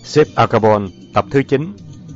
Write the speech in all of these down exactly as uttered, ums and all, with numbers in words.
Sếp Al Capone, tập thứ chín.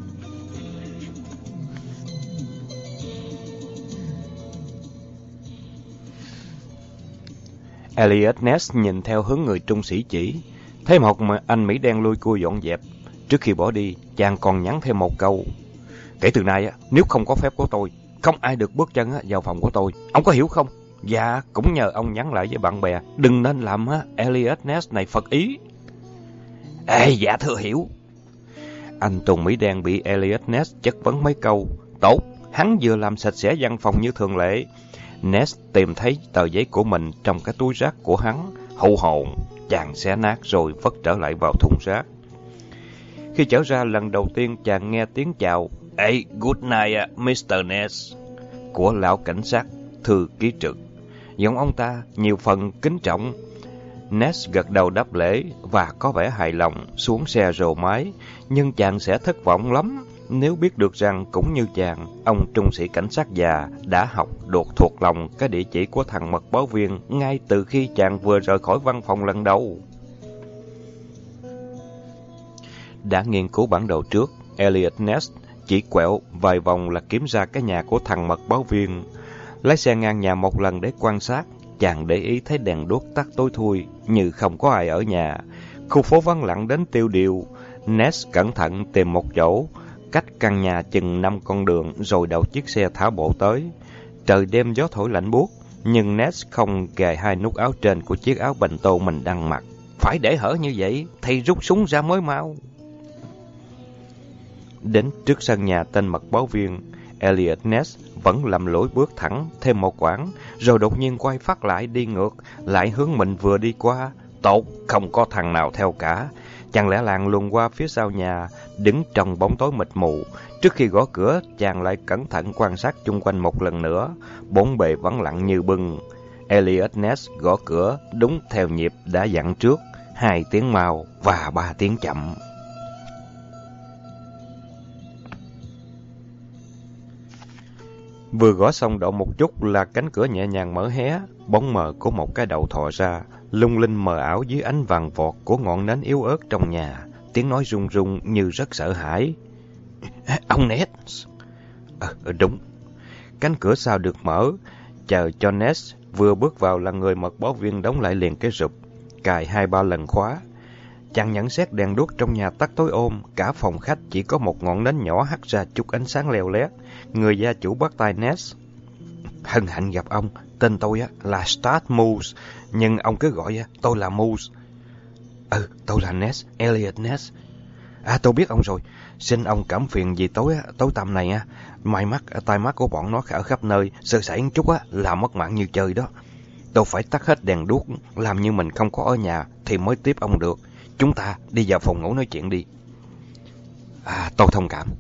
Elliot Ness nhìn theo hướng người trung sĩ chỉ, thấy một anh Mỹ đen lui cui dọn dẹp. Trước khi bỏ đi, chàng còn nhắn thêm một câu: kể từ nay, nếu không có phép của tôi, không ai được bước chân vào phòng của tôi. Ông có hiểu không? Dạ, cũng nhờ ông nhắn lại với bạn bè, đừng nên làm Elliot Ness này phật ý. Ê, dạ thưa hiểu. Anh Tùng Mỹ đen bị Elliot Ness chất vấn mấy câu. Tốt, hắn vừa làm sạch sẽ văn phòng như thường lệ. Ness tìm thấy tờ giấy của mình trong cái túi rác của hắn. Hụ hồn, chàng xé nát rồi vất trở lại vào thùng rác. Khi trở ra lần đầu tiên, chàng nghe tiếng chào "Hey, good night, mister Ness" của lão cảnh sát thư ký trực. Giọng ông ta nhiều phần kính trọng. Ness gật đầu đáp lễ và có vẻ hài lòng, xuống xe rồ máy. Nhưng chàng sẽ thất vọng lắm nếu biết được rằng cũng như chàng, ông trung sĩ cảnh sát già đã học được thuộc lòng cái địa chỉ của thằng mật báo viên ngay từ khi chàng vừa rời khỏi văn phòng lần đầu. Đã nghiên cứu bản đồ trước, Elliot Ness chỉ quẹo vài vòng là kiếm ra cái nhà của thằng mật báo viên. Lái xe ngang nhà một lần để quan sát, chàng để ý thấy đèn đuốc tắt tối thui, như không có ai ở nhà. Khu phố vắng lặng đến tiêu điều. Ness cẩn thận tìm một chỗ, cách căn nhà chừng năm con đường, rồi đậu chiếc xe thả bộ tới. Trời đêm gió thổi lạnh buốt, nhưng Ness không gài hai nút áo trên của chiếc áo bành tô mình đang mặc. Phải để hở như vậy, thì rút súng ra mới mau. Đến trước sân nhà tên mật báo viên, Elliot Ness vẫn lầm lỗi bước thẳng thêm một quãng, rồi đột nhiên quay phát lại đi ngược lại hướng mình vừa đi qua. Tốt, không có thằng nào theo cả. Chàng lẻ làng luồn qua phía sau nhà, đứng trong bóng tối mịt mù. Trước khi gõ cửa, chàng lại cẩn thận quan sát chung quanh một lần nữa. Bốn bề vắng lặng như bưng. Elliot Ness gõ cửa đúng theo nhịp đã dặn trước, hai tiếng mau và ba tiếng chậm. Vừa gõ xong độ một chút là cánh cửa nhẹ nhàng mở hé, bóng mờ của một cái đầu thò ra, lung linh mờ ảo dưới ánh vàng vọt của ngọn nến yếu ớt trong nhà. Tiếng nói run run như rất sợ hãi. Ông Ness. À, đúng. Cánh cửa sau được mở, chờ cho Ness vừa bước vào là người mật báo viên đóng lại liền cái rụp, cài hai ba lần khóa. Chàng nhận xét đèn đuốc trong nhà tắt tối ôm, cả phòng khách chỉ có một ngọn nến nhỏ hắt ra chút ánh sáng leo lét. Người gia chủ bắt tay Ness. Hân hạnh gặp ông, tên tôi là Stat Moose, nhưng ông cứ gọi tôi là Moose. Ừ, tôi là Ness, Elliot Ness. À, tôi biết ông rồi, xin ông cảm phiền vì tối tối tăm này á, mai mắt tai mắt của bọn nó ở khắp nơi, sơ sẩy một chút á là mất mạng như chơi đó. Tôi phải tắt hết đèn đuốc, làm như mình không có ở nhà thì mới tiếp ông được. Chúng ta đi vào phòng ngủ nói chuyện đi. À, tôi thông cảm.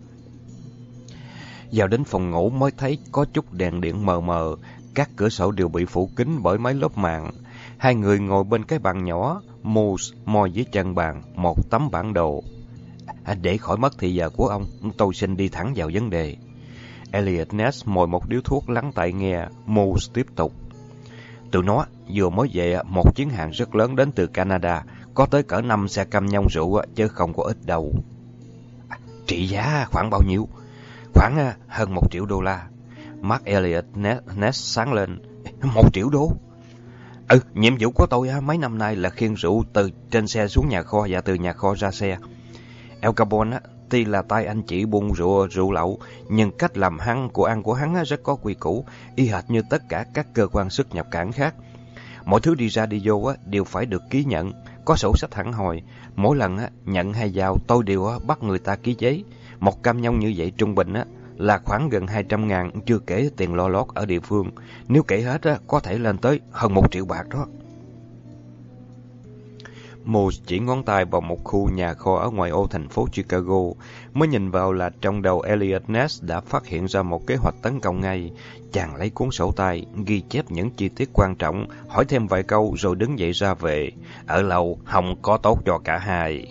Vào đến phòng ngủ mới thấy có chút đèn điện mờ mờ, các cửa sổ đều bị phủ kín bởi mấy lớp màn. Hai người ngồi bên cái bàn nhỏ, Moose mò dưới chân bàn một tấm bản đồ. À, để khỏi mất thì giờ của ông, tôi xin đi thẳng vào vấn đề. Elliot Ness mồi một điếu thuốc lắng tai nghe. Moose tiếp tục. Tụi nó vừa mới về một chuyến hàng rất lớn đến từ Canada, có tới cỡ năm xe cam nhông rượu chứ không có ít đâu. À, trị giá khoảng bao nhiêu? Khoảng hơn một triệu đô la. Mắt Elliot Ness sáng lên. Một triệu đô? Ừ, nhiệm vụ của tôi mấy năm nay là khiêng rượu từ trên xe xuống nhà kho và từ nhà kho ra xe. Al Capone tuy là tay anh chỉ buôn rượu rượu lậu, nhưng cách làm ăn của ăn của hắn rất có quy củ, y hệt như tất cả các cơ quan xuất nhập cảng khác. Mọi thứ đi ra đi vô đều phải được ký nhận, có sổ sách hẳn hoi. Mỗi lần nhận hay giao tôi đều bắt người ta ký giấy. Một cam nhông như vậy trung bình là khoảng gần hai trăm ngàn, chưa kể tiền lo lót ở địa phương. Nếu kể hết có thể lên tới hơn một triệu bạc đó. Moose chỉ ngón tay vào một khu nhà kho ở ngoài ô thành phố Chicago. Mới nhìn vào là trong đầu Elliot Ness đã phát hiện ra một kế hoạch tấn công ngay. Chàng lấy cuốn sổ tay, ghi chép những chi tiết quan trọng, hỏi thêm vài câu rồi đứng dậy ra về. Ở lâu không có tốt cho cả hai.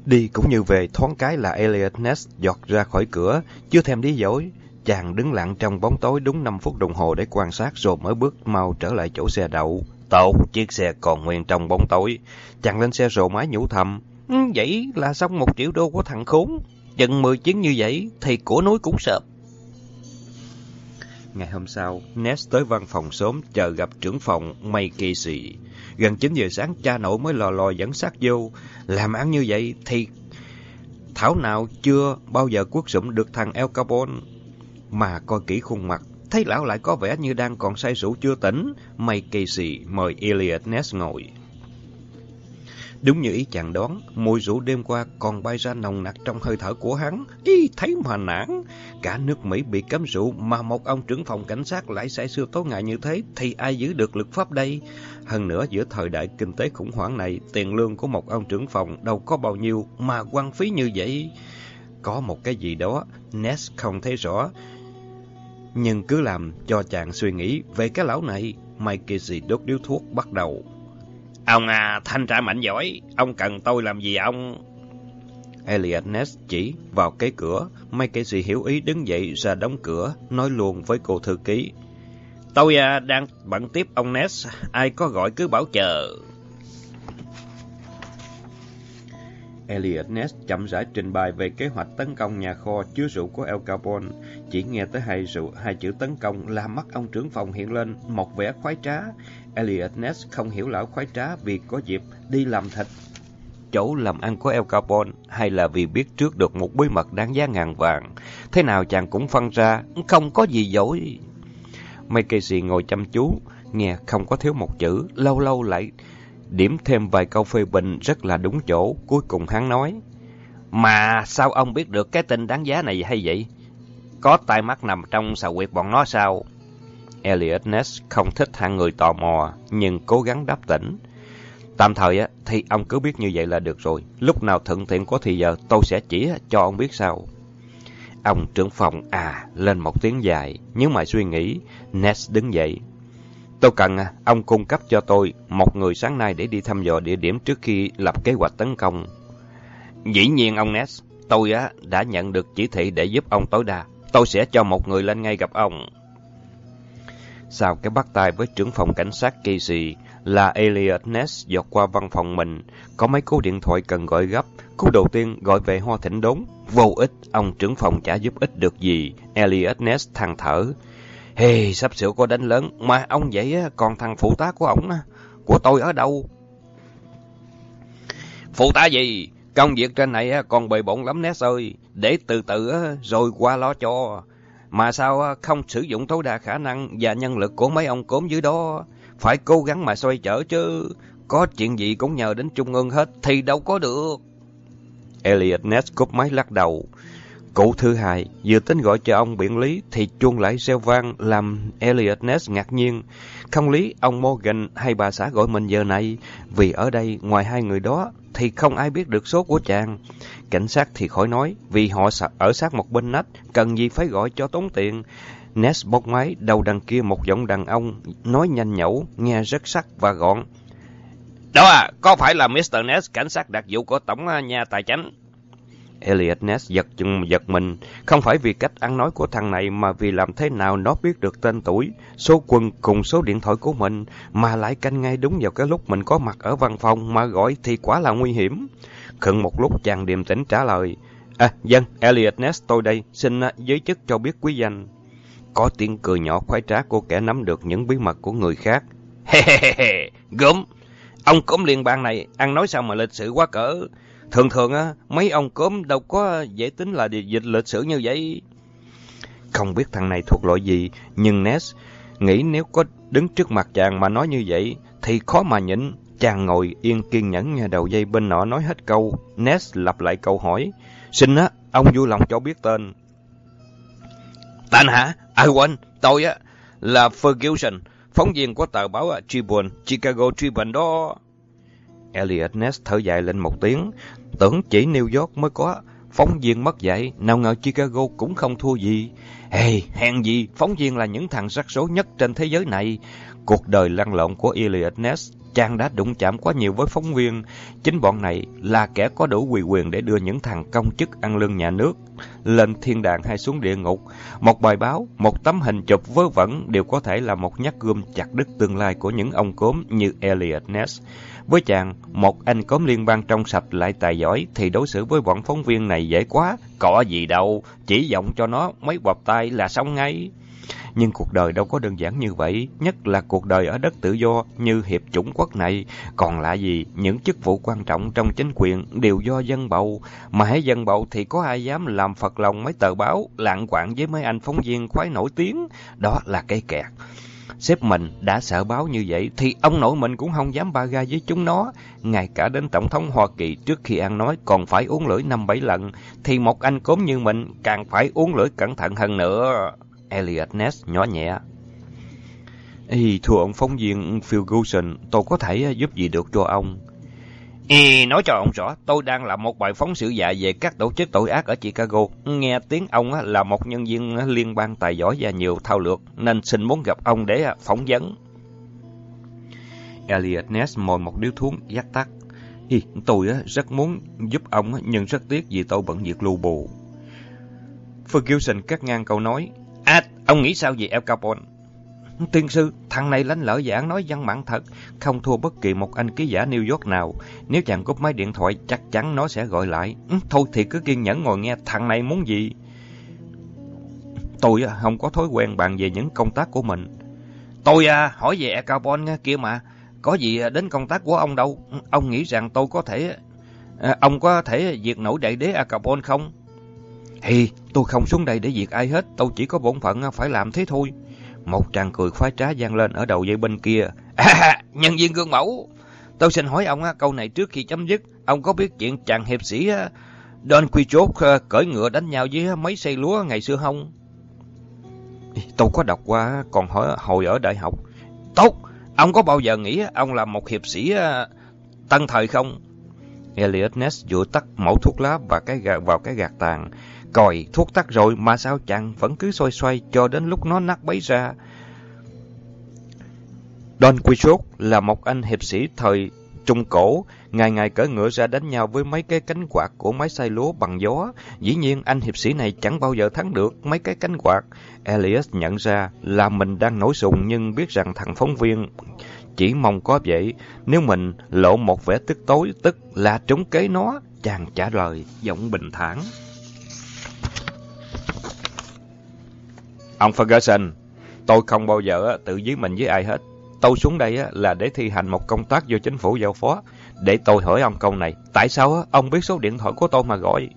Đi cũng như về, thoáng cái là Elliot Ness giọt ra khỏi cửa, chưa thèm đi dối. Chàng đứng lặng trong bóng tối đúng năm phút đồng hồ để quan sát rồi mới bước mau trở lại chỗ xe đậu. Tốt, chiếc xe còn nguyên trong bóng tối. Chàng lên xe rồ máy nhủ thầm. Ừ, vậy là xong một triệu đô của thằng khốn. Chừng mười chuyến như vậy thì của núi cũng sợp. Ngày hôm sau, Ness tới văn phòng sớm chờ gặp trưởng phòng May Casey. Gần chín giờ sáng cha nội mới lò lò dẫn xác vô. Làm ăn như vậy thì thảo nào chưa bao giờ cuốc sụm được thằng El Capone. Mà coi kỹ khuôn mặt, thấy lão lại có vẻ như đang còn say rượu chưa tỉnh. May Casey mời Elliot Ness ngồi. Đúng như ý chàng đoán, mùi rượu đêm qua còn bay ra nồng nặc trong hơi thở của hắn. Ý, thấy mà nản. Cả nước Mỹ bị cấm rượu mà một ông trưởng phòng cảnh sát lại say sưa tối ngày như thế thì ai giữ được luật pháp đây? Hơn nữa giữa thời đại kinh tế khủng hoảng này, tiền lương của một ông trưởng phòng đâu có bao nhiêu mà hoang phí như vậy. Có một cái gì đó Ness không thấy rõ, nhưng cứ làm cho chàng suy nghĩ về cái lão này. Mike Casey đốt điếu thuốc bắt đầu. Ông à, thanh tra mạnh giỏi, ông cần tôi làm gì ông? Elliot Ness chỉ vào cái cửa. Mike Casey hiểu ý đứng dậy ra đóng cửa, nói luôn với cô thư ký. Tôi à, đang bận tiếp ông Ness, ai có gọi cứ bảo chờ. Elliot Ness chậm rãi trình bày về kế hoạch tấn công nhà kho chứa rượu của El Capone. Chỉ nghe tới hai rượu, hai chữ tấn công làm mắt ông trưởng phòng hiện lên một vẻ khoái trá. Elliot Ness không hiểu lão khoái trá vì có dịp đi làm thịt chỗ làm ăn của El Capone, hay là vì biết trước được một bí mật đáng giá ngàn vàng. Thế nào chàng cũng phân ra, không có gì dối. Mike Casey ngồi chăm chú, nghe không có thiếu một chữ, lâu lâu lại điểm thêm vài câu phê bình rất là đúng chỗ. Cuối cùng hắn nói, mà sao ông biết được cái tin đáng giá này hay vậy? Có tai mắt nằm trong xào quyệt bọn nó sao? Elliot Ness không thích hạng người tò mò, nhưng cố gắng đáp tỉnh. Tạm thời á, thì ông cứ biết như vậy là được rồi. Lúc nào thuận tiện có thì giờ tôi sẽ chỉ cho ông biết sau. Ông trưởng phòng à lên một tiếng dài, nhưng mà suy nghĩ. Ness đứng dậy. Tôi cần ông cung cấp cho tôi một người sáng nay để đi thăm dò địa điểm trước khi lập kế hoạch tấn công. Dĩ nhiên ông Ness, tôi á đã nhận được chỉ thị để giúp ông tối đa. Tôi sẽ cho một người lên ngay gặp ông. Sau cái bắt tay với trưởng phòng cảnh sát Casey là Elliot Ness dọt qua văn phòng mình. Có mấy cú điện thoại cần gọi gấp. Cú đầu tiên gọi về Hoa Thịnh Đốn. Vô ích, ông trưởng phòng chả giúp ích được gì. Elliot Ness than thở. Hey, sắp sửa có đánh lớn, mà ông vậy còn thằng phụ tá của ổng, của tôi ở đâu? Phụ tá gì? Công việc trên này còn bề bộn lắm Ness ơi, để từ từ rồi qua lo cho. Mà sao không sử dụng tối đa khả năng và nhân lực của mấy ông cốm dưới đó? Phải cố gắng mà xoay trở chứ, có chuyện gì cũng nhờ đến trung ương hết thì đâu có được. Elliot Ness cúp máy lắc đầu. Cụ thứ hai vừa tính gọi cho ông biện lý thì chuông lại reo vang làm Elliot Ness ngạc nhiên. Không lý ông Morgan hay bà xã gọi mình giờ này, vì ở đây ngoài hai người đó thì không ai biết được số của chàng. Cảnh sát thì khỏi nói, vì họ ở sát một bên nách, cần gì phải gọi cho tốn tiền. Ness bốc máy, đầu đằng kia một giọng đàn ông nói nhanh nhẩu, nghe rất sắc và gọn. Đó à, có phải là mít tơ Ness, cảnh sát đặc vụ của tổng nhà tài chánh? Elliot Ness giật giật mình, không phải vì cách ăn nói của thằng này mà vì làm thế nào nó biết được tên tuổi, số quân cùng số điện thoại của mình, mà lại canh ngay đúng vào cái lúc mình có mặt ở văn phòng mà gọi thì quá là nguy hiểm. Khựng một lúc chàng điềm tĩnh trả lời. À, dân, Elliot Ness tôi đây, xin giới chức cho biết quý danh. Có tiếng cười nhỏ khoái trá của kẻ nắm được những bí mật của người khác. He he he he, gớm, ông cốm liên bang này ăn nói sao mà lịch sự quá cỡ. Thường thường á, mấy ông cốm đâu có dễ tính là dịch lịch sử như vậy. Không biết thằng này thuộc loại gì, nhưng Ness nghĩ nếu có đứng trước mặt chàng mà nói như vậy thì khó mà nhịn. Chàng ngồi yên kiên nhẫn nghe đầu dây bên nọ nói hết câu. Ness lặp lại câu hỏi. Xin á, ông vui lòng cho biết tên. Tên hả? À quên, tôi á là Ferguson, phóng viên của tờ báo Tribune, Chicago Tribune đó. Elliot Ness thở dài lên một tiếng, tưởng chỉ New York mới có phóng viên mất dạy, nào ngờ Chicago cũng không thua gì. Hey, hèn gì, phóng viên là những thằng rắc rối nhất trên thế giới này. Cuộc đời lăn lộn của Elliot Ness chàng đã đụng chạm quá nhiều với phóng viên. Chính bọn này là kẻ có đủ uy quyền để đưa những thằng công chức ăn lương nhà nước lên thiên đàng hay xuống địa ngục. Một bài báo, một tấm hình chụp vớ vẩn đều có thể là một nhát gươm chặt đứt tương lai của những ông cốm như Eliot Ness. Với chàng, một anh cốm liên bang trong sạch lại tài giỏi thì đối xử với bọn phóng viên này dễ quá. Có gì đâu, chỉ giọng cho nó mấy bập tay là xong ngay. Nhưng cuộc đời đâu có đơn giản như vậy, nhất là cuộc đời ở đất tự do như Hiệp Chủng Quốc này. Còn lạ gì, những chức vụ quan trọng trong chính quyền đều do dân bầu. Mà hễ dân bầu thì có ai dám làm phật lòng mấy tờ báo, lạng quạng với mấy anh phóng viên khoái nổi tiếng. Đó là cái kẹt. Sếp mình đã sợ báo như vậy thì ông nội mình cũng không dám ba ga với chúng nó. Ngay cả đến Tổng thống Hoa Kỳ trước khi ăn nói còn phải uống lưỡi năm bảy lần, thì một anh cốm như mình càng phải uống lưỡi cẩn thận hơn nữa. Eliot Ness nhỏ nhẹ. Ê, thưa ông phóng viên Ferguson, tôi có thể giúp gì được cho ông? Ê, nói cho ông rõ, tôi đang làm một bài phóng sự dài về các tổ chức tội ác ở Chicago. Nghe tiếng ông là một nhân viên liên bang tài giỏi và nhiều thao lược, nên xin muốn gặp ông để phỏng vấn. Eliot Ness mồi một điếu thuốc dắt tắt. Ê, tôi rất muốn giúp ông, nhưng rất tiếc vì tôi bận việc lưu bù. Ferguson cắt ngang câu nói. À, ông nghĩ sao về Al Capone? Tiên sư, thằng này lánh lỡ giảng nói văn mãn thật, không thua bất kỳ một anh ký giả New York nào. Nếu chàng cúp máy điện thoại, chắc chắn nó sẽ gọi lại. Thôi thì cứ kiên nhẫn ngồi nghe, thằng này muốn gì? Tôi không có thói quen bàn về những công tác của mình. Tôi à, hỏi về Al Capone kia mà, có gì đến công tác của ông đâu. Ông nghĩ rằng tôi có thể... À, ông có thể diệt nổi đại đế Al Capone không? Thì tôi không xuống đây để diệt ai hết, tôi chỉ có bổn phận phải làm thế thôi. Một tràng cười khoái trá vang lên ở đầu dây bên kia. À, nhân viên gương mẫu, tôi xin hỏi ông câu này trước khi chấm dứt. Ông có biết chuyện chàng hiệp sĩ Don Quixote cởi ngựa đánh nhau với mấy xây lúa ngày xưa không? Tôi có đọc qua còn hỏi hồi ở đại học. Tốt, ông có bao giờ nghĩ ông là một hiệp sĩ tân thời không? Eliot Ness vừa tắt mẩu thuốc lá và cái gạt vào cái gạt tàn. Còi, thuốc tắt rồi mà sao chàng vẫn cứ xoay xoay cho đến lúc nó nát bấy ra. Don Quixote là một anh hiệp sĩ thời Trung Cổ, ngày ngày cởi ngựa ra đánh nhau với mấy cái cánh quạt của máy xay lúa bằng gió. Dĩ nhiên anh hiệp sĩ này chẳng bao giờ thắng được mấy cái cánh quạt. Elias nhận ra là mình đang nổi sùng, nhưng biết rằng thằng phóng viên chỉ mong có vậy. Nếu mình lộ một vẻ tức tối, tức là trúng kế nó. Chàng trả lời giọng bình thản. Ông Ferguson, tôi không bao giờ tự giết mình với ai hết. Tôi xuống đây là để thi hành một công tác do chính phủ giao phó. Để tôi hỏi ông câu này, tại sao ông biết số điện thoại của tôi mà gọi?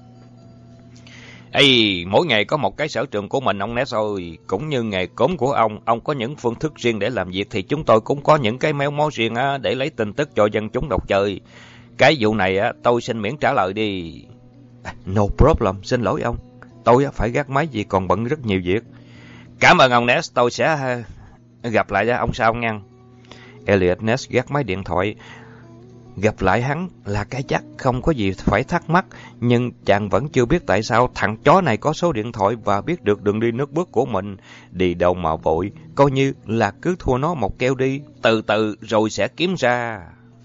Ê, mỗi ngày có một cái sở trường của mình ông Ness ơi. Cũng như nghề cốm của ông, ông có những phương thức riêng để làm việc, thì chúng tôi cũng có những cái méo mó riêng để lấy tin tức cho dân chúng đọc chơi. Cái vụ này tôi xin miễn trả lời đi. No problem, xin lỗi ông. Tôi phải gác máy vì còn bận rất nhiều việc. Cảm ơn ông Ness, tôi sẽ gặp lại ông sau nha. Eliot Ness gác máy điện thoại. Gặp lại hắn là cái chắc, không có gì phải thắc mắc. Nhưng chàng vẫn chưa biết tại sao thằng chó này có số điện thoại và biết được đường đi nước bước của mình. Đi đâu mà vội, coi như là cứ thua nó một keo đi. Từ từ rồi sẽ kiếm ra.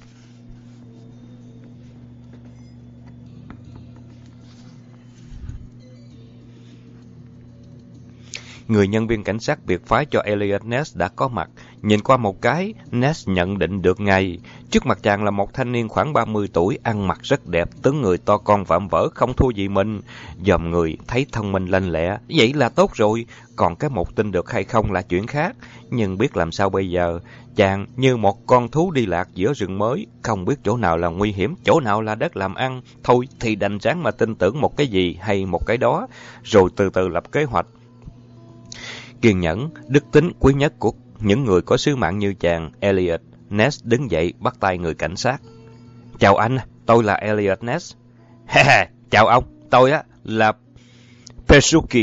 Người nhân viên cảnh sát biệt phái cho Eliot Ness đã có mặt. Nhìn qua một cái, Ness nhận định được ngay. Trước mặt chàng là một thanh niên khoảng ba mươi tuổi, ăn mặc rất đẹp, tướng người to con vạm vỡ, không thua gì mình. Dòm người thấy thông minh lanh lẹ, vậy là tốt rồi. Còn cái một tin được hay không là chuyện khác. Nhưng biết làm sao bây giờ? Chàng như một con thú đi lạc giữa rừng mới, không biết chỗ nào là nguy hiểm, chỗ nào là đất làm ăn. Thôi thì đành ráng mà tin tưởng một cái gì hay một cái đó, rồi từ từ lập kế hoạch. Kiên nhẫn, đức tính quý nhất của những người có sứ mạng như chàng. Eliot Ness đứng dậy bắt tay người cảnh sát. Chào anh, tôi là Eliot Ness. Chào ông, tôi á là Pesuki.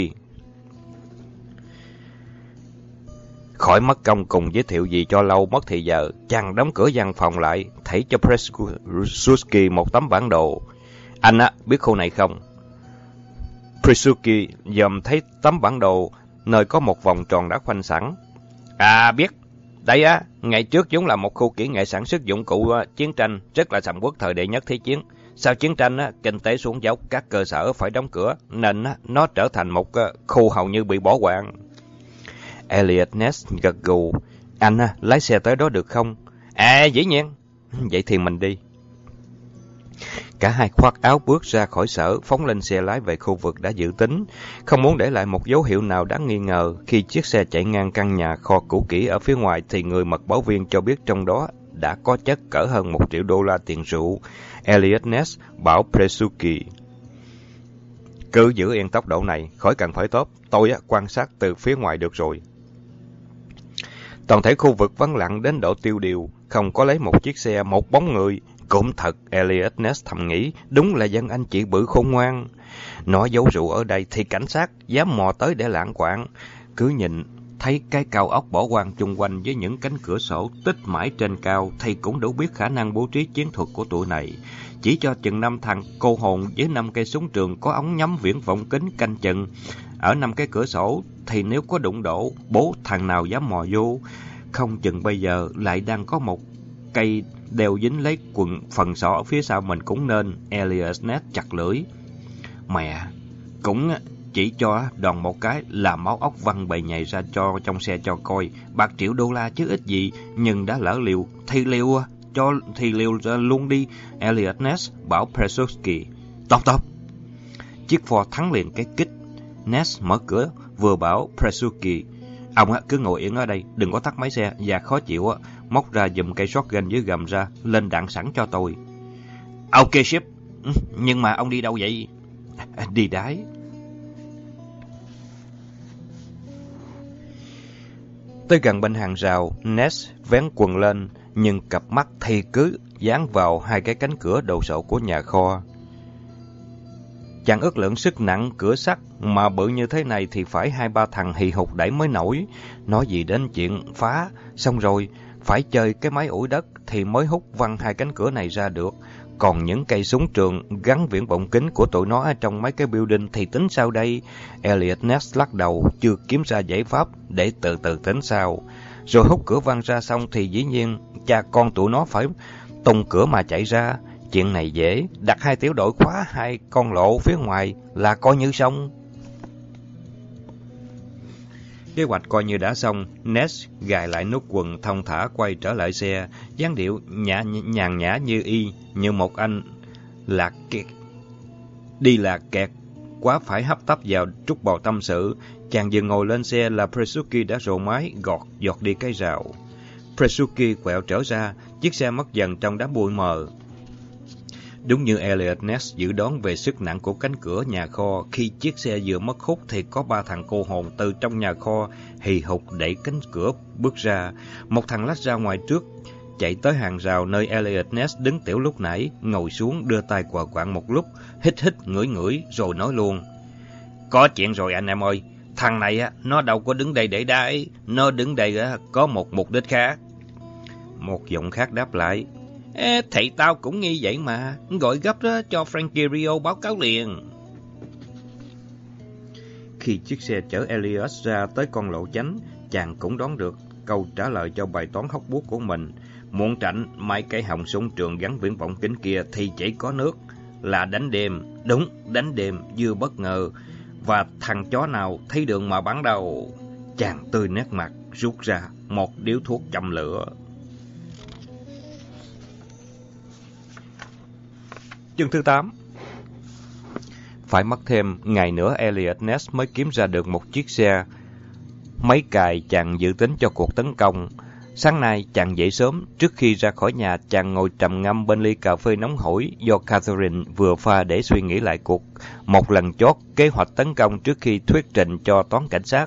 Khỏi mất công cùng giới thiệu gì cho lâu mất thì giờ, chàng đóng cửa văn phòng lại, thảy cho Pesuki một tấm bản đồ. Anh á, biết khu này không? Pesuki dòm thấy tấm bản đồ, nơi có một vòng tròn đã khoanh sẵn. À biết, Đây á, ngày trước chúng là một khu kỹ nghệ sản xuất dụng cụ chiến tranh, rất là sầm uất thời đệ nhất thế chiến. Sau chiến tranh, á, kinh tế xuống dốc, các cơ sở phải đóng cửa, nên á, nó trở thành một khu hầu như bị bỏ hoang. Elliot Ness gật gù. Anh á, lái xe tới đó được không? À, dĩ nhiên. Vậy thì mình đi. Cả hai khoác áo bước ra khỏi sở, phóng lên xe lái về khu vực đã dự tính, không muốn để lại một dấu hiệu nào đáng nghi ngờ. Khi chiếc xe chạy ngang căn nhà kho cũ kỹ ở phía ngoài thì người mật báo viên cho biết trong đó đã có chất cỡ hơn một triệu đô la tiền rượu. Elliot Ness bảo Presuki: cứ giữ yên tốc độ này, khỏi cần phải tốt, tôi á, quan sát từ phía ngoài được rồi. Toàn thể khu vực vắng lặng đến độ tiêu điều, không có lấy một chiếc xe, một bóng người. Cũng thật, Elliot Ness thầm nghĩ, đúng là dân anh chị bự khôn ngoan. Nó giấu rượu ở đây thì cảnh sát dám mò tới để lãng quạng. Cứ nhìn thấy cái cao ốc bỏ hoang chung quanh với những cánh cửa sổ tích mãi trên cao thì cũng đủ biết khả năng bố trí chiến thuật của tụi này. Chỉ cho chừng năm thằng cô hồn với năm cây súng trường có ống nhắm viễn vọng kính canh chừng ở năm cái cửa sổ thì nếu có đụng độ, bố thằng nào dám mò vô. Không chừng bây giờ lại đang có một cây đeo dính lấy quần phần sọ ở phía sau mình cũng nên. Elliot Ness chặt lưỡi. Mẹ, cũng chỉ cho đòn một cái là máu óc văng bầy nhầy ra cho trong xe cho coi. Bạc triệu đô la chứ ít gì, nhưng đã lỡ liều, thì liều cho thì liều luôn đi. Elliot Ness bảo Presuki. Tốt tốt. Chiếc Ford thắng liền cái kích. Ness mở cửa vừa bảo Presuki: ông á, cứ ngồi yên ở đây, đừng có tắt máy xe, và khó chịu á, móc ra giùm cây shotgun dưới gầm ra, lên đạn sẵn cho tôi. Ok ship, nhưng mà ông đi đâu vậy? À, đi đái. Tới gần bên hàng rào, Ness vén quần lên, nhưng cặp mắt thì cứ dán vào hai cái cánh cửa đồ sộ của nhà kho. Chàng ước lượng sức nặng cửa sắt mà bự như thế này thì phải hai ba thằng hì hục đẩy mới nổi. Nói gì đến chuyện phá, xong rồi phải chơi cái máy ủi đất thì mới hút văng hai cánh cửa này ra được. Còn những cây súng trường gắn viễn vọng kính của tụi nó ở trong mấy cái building thì tính sao đây? Elliot Ness lắc đầu, chưa kiếm ra giải pháp, để từ từ tính sao. Rồi hút cửa văng ra xong thì dĩ nhiên cha con tụi nó phải tung cửa mà chạy ra. Chuyện này dễ, đặt hai tiểu đội khóa hai con lộ phía ngoài là coi như xong. Kế hoạch coi như đã xong, Ness gài lại nút quần thong thả quay trở lại xe, dáng điệu nhã nhàn nhã như y, như một anh lạc kẹt. Đi lạc kẹt, quá phải hấp tấp vào trút bò tâm sự. Chàng vừa ngồi lên xe là Presuki đã rồ máy, gọt giọt đi cái rào. Presuki quẹo trở ra, chiếc xe mất dần trong đám bụi mờ. Đúng như Elliot Ness dự đoán về sức nặng của cánh cửa nhà kho, khi chiếc xe vừa mất hút thì có ba thằng cô hồn từ trong nhà kho hì hục đẩy cánh cửa bước ra. Một thằng lách ra ngoài trước, chạy tới hàng rào nơi Elliot Ness đứng tiểu lúc nãy, ngồi xuống đưa tay quờ quạng một lúc, hít hít ngửi ngửi rồi nói luôn: có chuyện rồi anh em ơi, thằng này á, nó đâu có đứng đây để đái, nó đứng đây á, có một mục đích khác. Một giọng khác đáp lại: Ê, thì tao cũng nghi vậy mà, gọi gấp đó cho Frankie Rio báo cáo liền. Khi chiếc xe chở Elliot ra tới con lộ chánh, chàng cũng đoán được câu trả lời cho bài toán hóc búa của mình. Muốn tránh mấy cái họng súng trường gắn viễn vọng kính kia thì chỉ có nước, là đánh đêm. Đúng, đánh đêm vừa bất ngờ, và thằng chó nào thấy đường mà bắn đâu. Chàng tươi nét mặt, rút ra một điếu thuốc châm lửa. Chương thứ tám. Phải mất thêm ngày nữa Elliot Ness mới kiếm ra được một chiếc xe máy cài chàng dự tính cho cuộc tấn công. Sáng nay chàng dậy sớm, trước khi ra khỏi nhà chàng ngồi trầm ngâm bên ly cà phê nóng hổi do Catherine vừa pha để suy nghĩ lại cuộc một lần chót kế hoạch tấn công trước khi thuyết trình cho toán cảnh sát.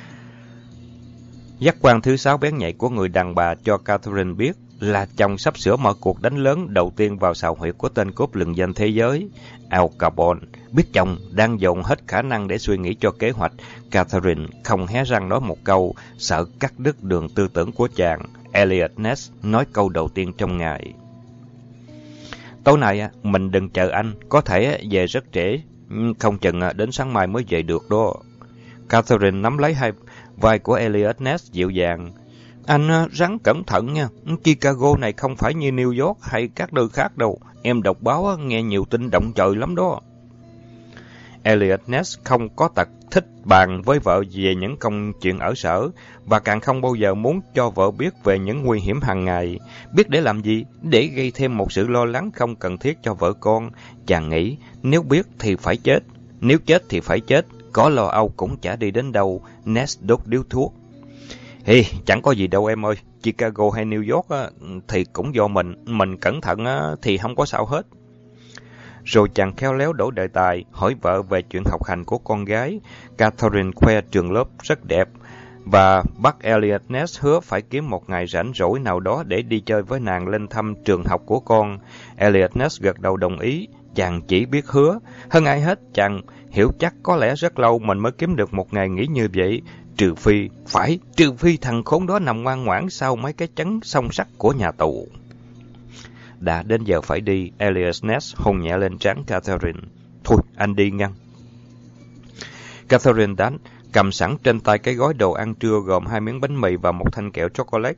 Giác quan thứ sáu bén nhạy của người đàn bà cho Catherine biết là chồng sắp sửa mở cuộc đánh lớn đầu tiên vào sào huyệt của tên cướp lừng danh thế giới, Al Capone. Biết chồng đang dồn hết khả năng để suy nghĩ cho kế hoạch, Catherine không hé răng nói một câu, sợ cắt đứt đường tư tưởng của chàng. Elliot Ness nói câu đầu tiên trong ngày: tối nay mình đừng chờ anh, có thể về rất trễ, không chừng đến sáng mai mới về được đó. Catherine nắm lấy hai vai của Elliot Ness dịu dàng: Anh ráng cẩn thận nha, Chicago này không phải như New York hay các nơi khác đâu. Em đọc báo nghe nhiều tin động trời lắm đó. Eliot Ness không có tật thích bàn với vợ về những công chuyện ở sở, và càng không bao giờ muốn cho vợ biết về những nguy hiểm hàng ngày. Biết để làm gì? Để gây thêm một sự lo lắng không cần thiết cho vợ con. Chàng nghĩ, nếu biết thì phải chết, nếu chết thì phải chết, có lo âu cũng chả đi đến đâu. Ness đốt điếu thuốc. Hi, chẳng có gì đâu em ơi, Chicago hay New York á, thì cũng do mình, mình cẩn thận á, thì không có sao hết. Rồi chàng khéo léo đổi đề tài, hỏi vợ về chuyện học hành của con gái. Catherine khoe trường lớp rất đẹp, và bác Eliot Ness hứa phải kiếm một ngày rảnh rỗi nào đó để đi chơi với nàng lên thăm trường học của con. Eliot Ness gật đầu đồng ý, chàng chỉ biết hứa. Hơn ai hết, chàng hiểu chắc có lẽ rất lâu mình mới kiếm được một ngày nghỉ như vậy. Trừ phi, phải, trừ phi thằng khốn đó nằm ngoan ngoãn sau mấy cái chấn song sắt của nhà tù. Đã đến giờ phải đi, Eliot Ness hôn nhẹ lên trán Catherine. Thôi, anh đi ngăn. Catherine đánh, cầm sẵn trên tay cái gói đồ ăn trưa gồm hai miếng bánh mì và một thanh kẹo chocolate.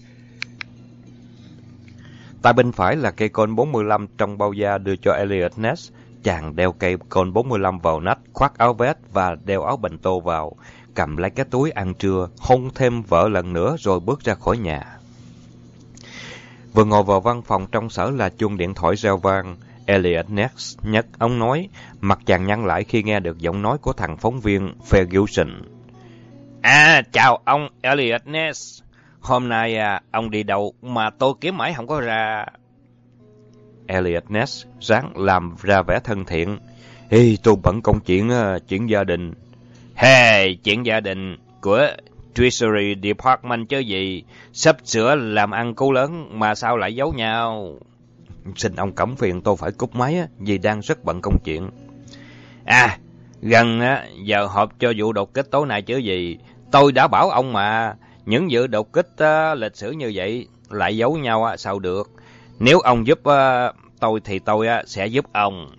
Tay bên phải là cây côn bốn mươi lăm trong bao da đưa cho Eliot Ness. Chàng đeo cây côn bốn mươi lăm vào nách, khoác áo vest và đeo áo bành tô vào. Cầm lấy cái túi ăn trưa, hôn thêm vợ lần nữa rồi bước ra khỏi nhà. Vừa ngồi vào văn phòng trong sở là chuông điện thoại reo vang. Eliot Ness nhấc ống nói, mặt chàng nhăn lại khi nghe được giọng nói của thằng phóng viên Ferguson. À, chào ông Eliot Ness. Hôm nay à, ông đi đâu mà tôi kiếm mãi không có ra. Eliot Ness ráng làm ra vẻ thân thiện. Ê, tôi bận công chuyện, chuyện gia đình. Hey, chuyện gia đình của Treasury Department chứ gì, sắp sửa làm ăn cú lớn mà sao lại giấu nhau. Xin ông cấm phiền tôi phải cúp máy á, vì đang rất bận công chuyện. À, gần á, giờ họp cho vụ đột kích tối nay chứ gì. Tôi đã bảo ông mà, những vụ đột kích á, lịch sử như vậy lại giấu nhau á, sao được. Nếu ông giúp á, tôi thì tôi á, sẽ giúp ông.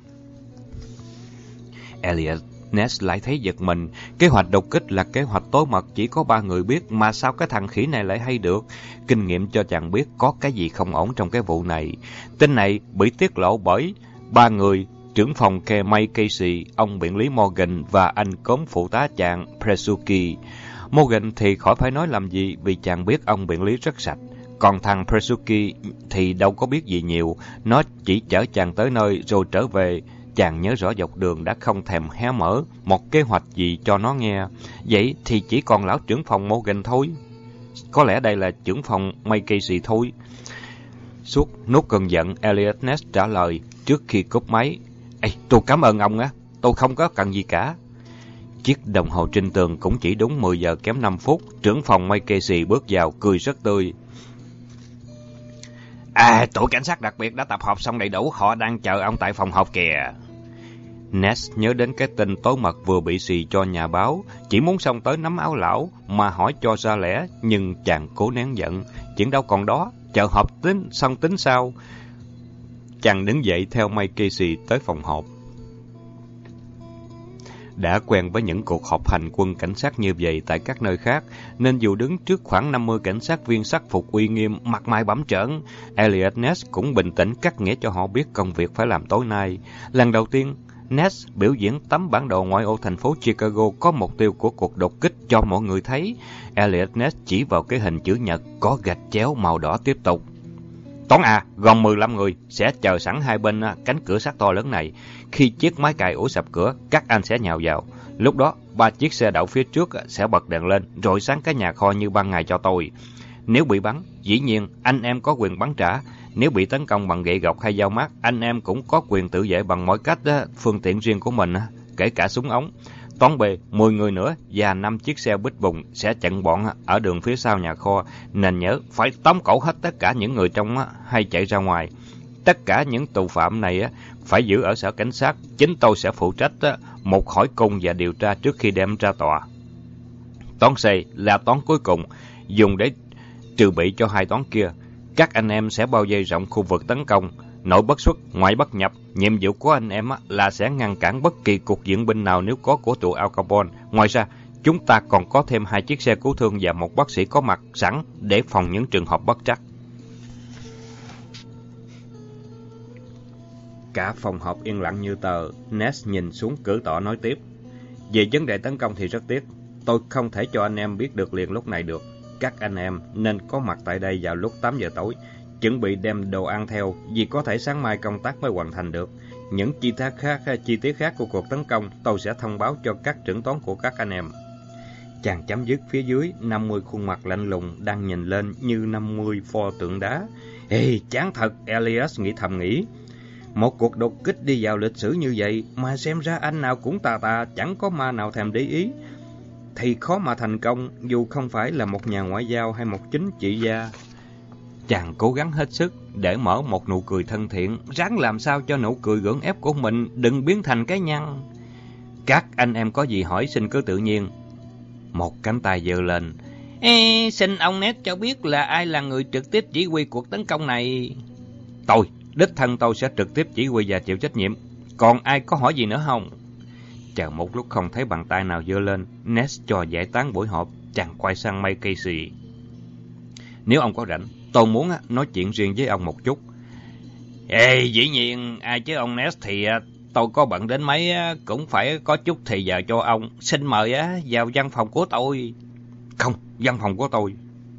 Eliot Ness lại thấy giật mình. Kế hoạch đột kích là kế hoạch tối mật, chỉ có ba người biết, mà sao cái thằng khỉ này lại hay được? Kinh nghiệm cho chàng biết có cái gì không ổn trong cái vụ này. Tin này bị tiết lộ bởi ba người: trưởng phòng May Casey, ông biện lý Morgan và anh cốm phụ tá chàng Presuki. Morgan thì khỏi phải nói làm gì, vì chàng biết ông biện lý rất sạch. Còn thằng Presuki thì đâu có biết gì nhiều, nó chỉ chở chàng tới nơi rồi trở về. Chàng nhớ rõ dọc đường đã không thèm hé mở một kế hoạch gì cho nó nghe. Vậy thì chỉ còn lão trưởng phòng Morgan thôi. Có lẽ đây là trưởng phòng May Casey thôi. Suốt nốt cơn giận, Eliot Ness trả lời trước khi cúp máy. Ê, tôi cảm ơn ông á, tôi không có cần gì cả. Chiếc đồng hồ trên tường cũng chỉ đúng mười giờ kém năm phút. Trưởng phòng May Casey bước vào, cười rất tươi. À, tổ cảnh sát đặc biệt đã tập hợp xong đầy đủ, họ đang chờ ông tại phòng họp kìa. Ness nhớ đến cái tin tối mật vừa bị xì cho nhà báo, chỉ muốn xông tới nắm áo lão mà hỏi cho ra lẽ, nhưng chàng cố nén giận. Chuyện đâu còn đó, chờ họp tính xong tính sau. Chàng đứng dậy theo May Casey tới phòng họp. Đã quen với những cuộc họp hành quân cảnh sát như vậy tại các nơi khác, nên dù đứng trước khoảng năm mươi cảnh sát viên sắc phục uy nghiêm, mặt mày bặm trợn, Eliot Ness cũng bình tĩnh cắt nghĩa cho họ biết công việc phải làm tối nay. Lần đầu tiên, Ness biểu diễn tấm bản đồ ngoại ô thành phố Chicago có mục tiêu của cuộc đột kích cho mọi người thấy. Eliot Ness chỉ vào cái hình chữ nhật có gạch chéo màu đỏ tiếp tục. Toán A, gồm mười lăm người, sẽ chờ sẵn hai bên cánh cửa sắt to lớn này. Khi chiếc máy cày ủi sập cửa, các anh sẽ nhào vào. Lúc đó, ba chiếc xe đậu phía trước sẽ bật đèn lên, rồi sáng cái nhà kho như ban ngày cho tôi. Nếu bị bắn, dĩ nhiên, anh em có quyền bắn trả. Nếu bị tấn công bằng gậy gộc hay dao mát, anh em cũng có quyền tự vệ bằng mọi cách, phương tiện riêng của mình, kể cả súng ống. Toán B, mười người nữa và năm chiếc xe bít bùng sẽ chặn bọn ở đường phía sau nhà kho, nên nhớ phải tóm cổ hết tất cả những người trong hay chạy ra ngoài. Tất cả những tù phạm này phải giữ ở sở cảnh sát, chính tôi sẽ phụ trách một hỏi cung và điều tra trước khi đem ra tòa. Toán C là toán cuối cùng, dùng để trừ bị cho hai toán kia. Các anh em sẽ bao vây rộng khu vực tấn công, nội bất xuất, ngoại bất nhập. Nhiệm vụ của anh em là sẽ ngăn cản bất kỳ cuộc diễn binh nào nếu có của tụi Al Capone. Ngoài ra, chúng ta còn có thêm hai chiếc xe cứu thương và một bác sĩ có mặt sẵn để phòng những trường hợp bất trắc. Cả phòng họp yên lặng như tờ. Ness nhìn xuống cử tỏ nói tiếp. Về vấn đề tấn công thì rất tiếc. Tôi không thể cho anh em biết được liền lúc này được. Các anh em nên có mặt tại đây vào lúc tám giờ tối. Chuẩn bị đem đồ ăn theo, vì có thể sáng mai công tác mới hoàn thành được. Những chi tiết khác, chi tiết khác của cuộc tấn công tôi sẽ thông báo cho các trưởng toán của các anh em. Chàng chấm dứt phía dưới, năm mươi khuôn mặt lạnh lùng đang nhìn lên như năm mươi pho tượng đá. Ê, chán thật, Elias nghĩ thầm nghĩ. Một cuộc đột kích đi vào lịch sử như vậy mà xem ra anh nào cũng tà tà, chẳng có ma nào thèm để ý. Thì khó mà thành công, dù không phải là một nhà ngoại giao hay một chính trị gia. Chàng cố gắng hết sức để mở một nụ cười thân thiện, ráng làm sao cho nụ cười gượng ép của mình đừng biến thành cái nhăn. Các anh em có gì hỏi xin cứ tự nhiên. Một cánh tay giơ lên. Ê, xin ông Ness cho biết là ai là người trực tiếp chỉ huy cuộc tấn công này. Tôi, đích thân tôi sẽ trực tiếp chỉ huy và chịu trách nhiệm. Còn ai có hỏi gì nữa không? Chờ một lúc không thấy bàn tay nào giơ lên, Ness cho giải tán buổi họp, chàng quay sang Mike Casey. Nếu ông có rảnh, tôi muốn nói chuyện riêng với ông một chút. Ê, dĩ nhiên, ai chứ ông Ness thì tôi có bận đến mấy cũng phải có chút thì giờ cho ông. Xin mời vào văn phòng của tôi. Không, văn phòng của tôi.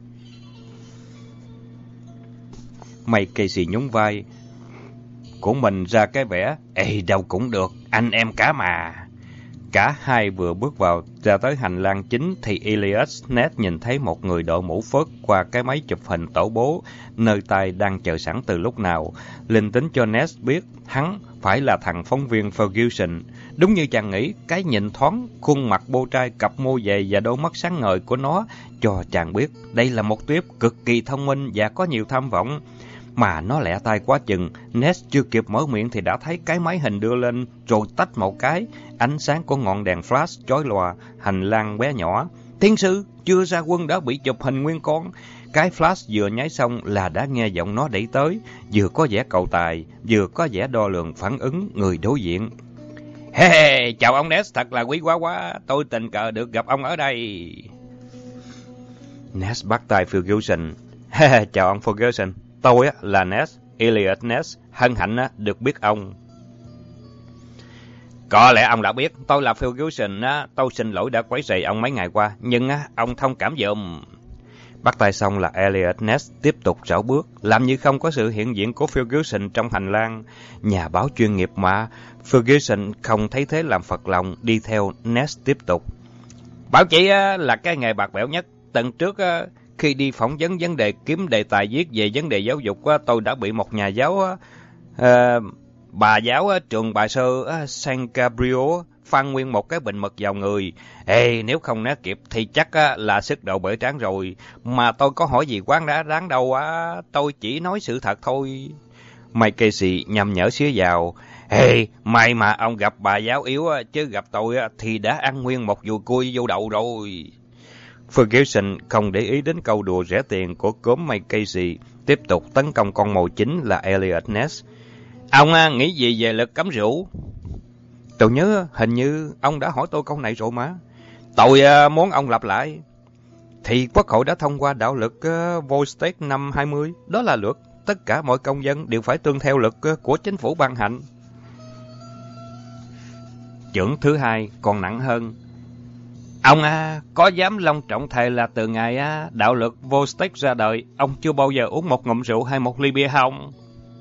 Mike Casey nhún vai của mình ra cái vẻ. Ê, đâu cũng được, anh em cả mà. Cả hai vừa bước vào ra tới hành lang chính thì Elias Ness nhìn thấy một người đội mũ phớt qua cái máy chụp hình tổ bố, nơi tay đang chờ sẵn từ lúc nào. Linh tính cho Ness biết hắn phải là thằng phóng viên Ferguson. Đúng như chàng nghĩ, cái nhìn thoáng, khuôn mặt bô trai, cặp môi dày và đôi mắt sáng ngời của nó cho chàng biết đây là một tiếp cực kỳ thông minh và có nhiều tham vọng. Mà nó lẹ tay quá chừng, Ness chưa kịp mở miệng thì đã thấy cái máy hình đưa lên, rồi tách một cái. Ánh sáng của ngọn đèn flash chói lòa, hành lang bé nhỏ. Tiến sư, chưa ra quân đã bị chụp hình nguyên con. Cái flash vừa nháy xong là đã nghe giọng nó đẩy tới, vừa có vẻ cầu tài, vừa có vẻ đo lường phản ứng người đối diện. Hey, chào ông Ness, thật là quý quá quá, tôi tình cờ được gặp ông ở đây. Ness bắt tay Ferguson. Hey, chào ông Ferguson. Tôi là Ness, Elliot Ness, hân hạnh được biết ông. Có lẽ ông đã biết, tôi là Ferguson, tôi xin lỗi đã quấy rầy ông mấy ngày qua, nhưng ông thông cảm giùm. Bắt tay xong là Elliot Ness tiếp tục rảo bước, làm như không có sự hiện diện của Ferguson trong hành lang. Nhà báo chuyên nghiệp mà, Ferguson không thấy thế làm phật lòng, đi theo Ness tiếp tục. Báo chí là cái nghề bạc bẽo nhất. Tuần trước, khi đi phỏng vấn vấn đề kiếm đề tài viết về vấn đề giáo dục, tôi đã bị một nhà giáo, uh, bà giáo trường Bà Sơ San Gabriel phan nguyên một cái bình mật vào người. Ê, nếu không né kịp thì chắc là sức đầu bể trán rồi. Mà tôi có hỏi gì quán đã đáng đâu á, tôi chỉ nói sự thật thôi. Mike Casey nhằm nhở xía vào. Ê, may mà ông gặp bà giáo yếu, chứ gặp tôi thì đã ăn nguyên một dùi cui vô đậu rồi. Ferguson không để ý đến câu đùa rẻ tiền của cốm Mike Casey, tiếp tục tấn công con mồi chính là Elliot Ness. Ông nghĩ gì về luật cấm rượu? Tôi nhớ hình như ông đã hỏi tôi câu này rồi mà. Tôi muốn ông lặp lại. Thì Quốc hội đã thông qua đạo luật uh, Volstead năm hai mươi. Đó là luật tất cả mọi công dân đều phải tuân theo luật uh, của chính phủ ban hành. Chưởng thứ hai còn nặng hơn. Ông à, có dám long trọng thề là từ ngày à, đạo luật Volstead ra đời, ông chưa bao giờ uống một ngụm rượu hay một ly bia không?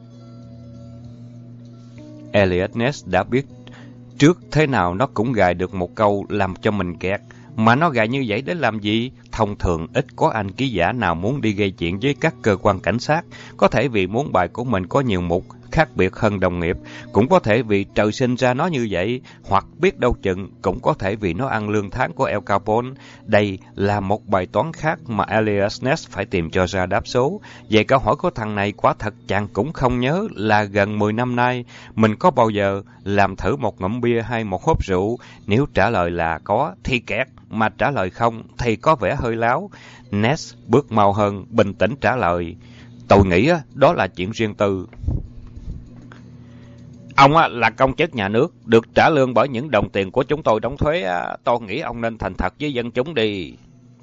Elliot Ness đã biết trước thế nào nó cũng gài được một câu làm cho mình kẹt. Mà nó gài như vậy để làm gì? Thông thường ít có anh ký giả nào muốn đi gây chuyện với các cơ quan cảnh sát. Có thể vì muốn bài của mình có nhiều mục khác biệt hơn đồng nghiệp, cũng có thể vì trời sinh ra nó như vậy, hoặc biết đâu chừng cũng có thể vì nó ăn lương tháng của Al Capone. Đây là một bài toán khác mà Elias Ness phải tìm cho ra đáp số. Về câu hỏi của thằng này quả thật chàng cũng không nhớ là gần mười năm nay mình có bao giờ làm thử một ngụm bia hay một hớp rượu. Nếu trả lời là có thì kẹt, mà trả lời không thì có vẻ hơi láo. Ness bước mau hơn, bình tĩnh trả lời. Tôi nghĩ đó là chuyện riêng tư. Ông á, là công chức nhà nước, được trả lương bởi những đồng tiền của chúng tôi đóng thuế. Á. Tôi nghĩ ông nên thành thật với dân chúng đi.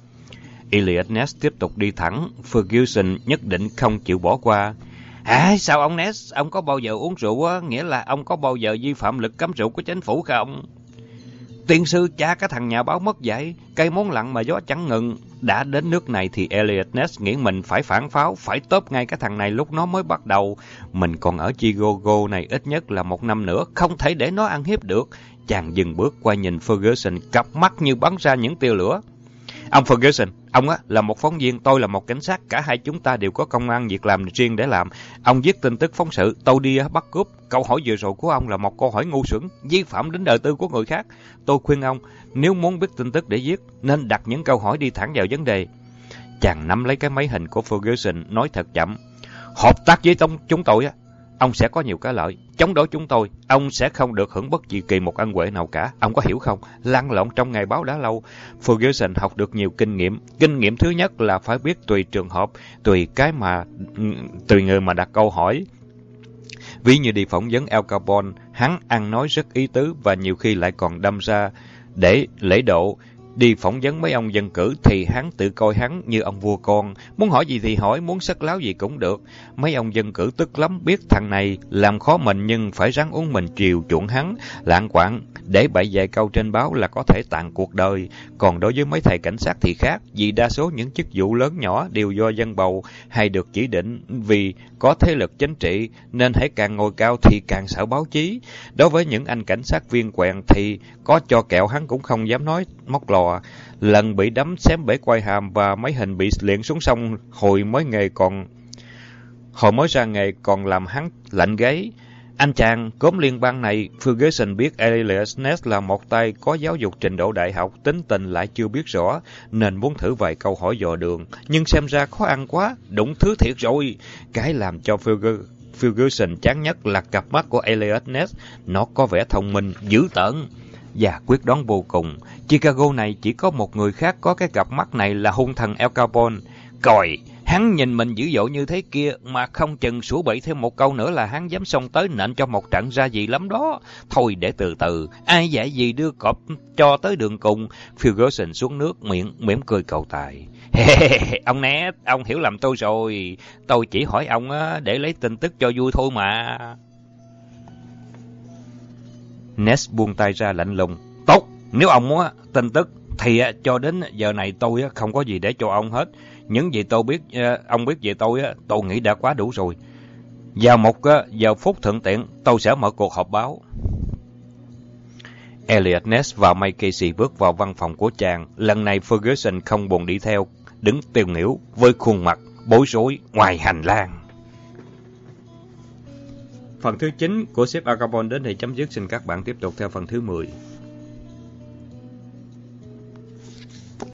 Elliot Ness tiếp tục đi thẳng. Ferguson nhất định không chịu bỏ qua. À, sao ông Ness, ông có bao giờ uống rượu á? Nghĩa là ông có bao giờ vi phạm lực cấm rượu của chính phủ không? Tiên sư cha cái thằng nhà báo mất dạy, cây muốn lặng mà gió chẳng ngừng. Đã đến nước này thì Elliot Ness nghĩ mình phải phản pháo, phải tốp ngay cái thằng này lúc nó mới bắt đầu. Mình còn ở Chicago này ít nhất là một năm nữa, không thể để nó ăn hiếp được. Chàng dừng bước qua nhìn Ferguson, cặp mắt như bắn ra những tia lửa. Ông Ferguson, ông á là một phóng viên, tôi là một cảnh sát, cả hai chúng ta đều có công ăn việc làm riêng để làm. Ông viết tin tức phóng sự, tôi đi bắt cướp. Câu hỏi vừa rồi của ông là một câu hỏi ngu xuẩn, vi phạm đến đời tư của người khác. Tôi khuyên ông, nếu muốn biết tin tức để viết, nên đặt những câu hỏi đi thẳng vào vấn đề. Chàng nắm lấy cái máy hình của Ferguson, nói thật chậm. Hợp tác với chúng tôi á, ông sẽ có nhiều cái lợi. Chống đối chúng tôi, ông sẽ không được hưởng bất kỳ một ân huệ nào cả. Ông có hiểu không? Lăn lộn trong nghề báo đã lâu, Ferguson học được nhiều kinh nghiệm. Kinh nghiệm thứ nhất là phải biết tùy trường hợp, tùy cái mà tùy người mà đặt câu hỏi. Ví như đi phỏng vấn Al Capone, hắn ăn nói rất ý tứ và nhiều khi lại còn đâm ra để lễ độ. Đi phỏng vấn mấy ông dân cử thì hắn tự coi hắn như ông vua con, muốn hỏi gì thì hỏi, muốn sất láo gì cũng được. Mấy ông dân cử tức lắm, biết thằng này làm khó mình nhưng phải ráng uống mình chiều chuộng hắn, lạng quạng, để bậy vài câu trên báo là có thể tàn cuộc đời. Còn đối với mấy thầy cảnh sát thì khác, vì đa số những chức vụ lớn nhỏ đều do dân bầu hay được chỉ định vì có thế lực chính trị, nên hãy càng ngồi cao thì càng sợ báo chí. Đối với những anh cảnh sát viên quèn thì có cho kẹo hắn cũng không dám nói móc lò. Lần bị đấm xém bể quai hàm và mấy hình bị liệng xuống sông hồi mới nghề còn hồi mới ra nghề còn làm hắn lạnh gáy. Anh chàng cốm liên bang này, Ferguson biết Elliot Ness là một tay có giáo dục trình độ đại học, tính tình lại chưa biết rõ, nên muốn thử vài câu hỏi dò đường. Nhưng xem ra khó ăn quá, đụng thứ thiệt rồi. Cái làm cho Ferguson Ferguson chán nhất là cặp mắt của Elliot Ness. Nó có vẻ thông minh, dữ tợn và quyết đoán vô cùng. Chicago này chỉ có một người khác có cái cặp mắt này là hung thần Al Capone. Còi, hắn nhìn mình dữ dội như thế kia mà không chừng sủa bậy thêm một câu nữa là hắn dám xông tới nện cho một trận ra gì lắm đó. Thôi để từ từ, ai dạy gì đưa cọp cho tới đường cùng. Ferguson xuống nước, miệng mỉm cười cầu tài. Ông Ness, ông hiểu lầm tôi rồi. Tôi chỉ hỏi ông để lấy tin tức cho vui thôi mà. Ness buông tay ra lạnh lùng. Tốt, nếu ông muốn tin tức thì cho đến giờ này tôi không có gì để cho ông hết. Những gì tôi biết, ông biết về tôi, tôi nghĩ đã quá đủ rồi. Vào một giờ phút thuận tiện, tôi sẽ mở cuộc họp báo. Elliot Ness và Mike Casey bước vào văn phòng của chàng. Lần này Ferguson không buồn đi theo, đứng tiêu nghỉu với khuôn mặt bối rối ngoài hành lang. Phần thứ chín của sếp Al Capone đến đây chấm dứt. Xin các bạn tiếp tục theo phần thứ mười.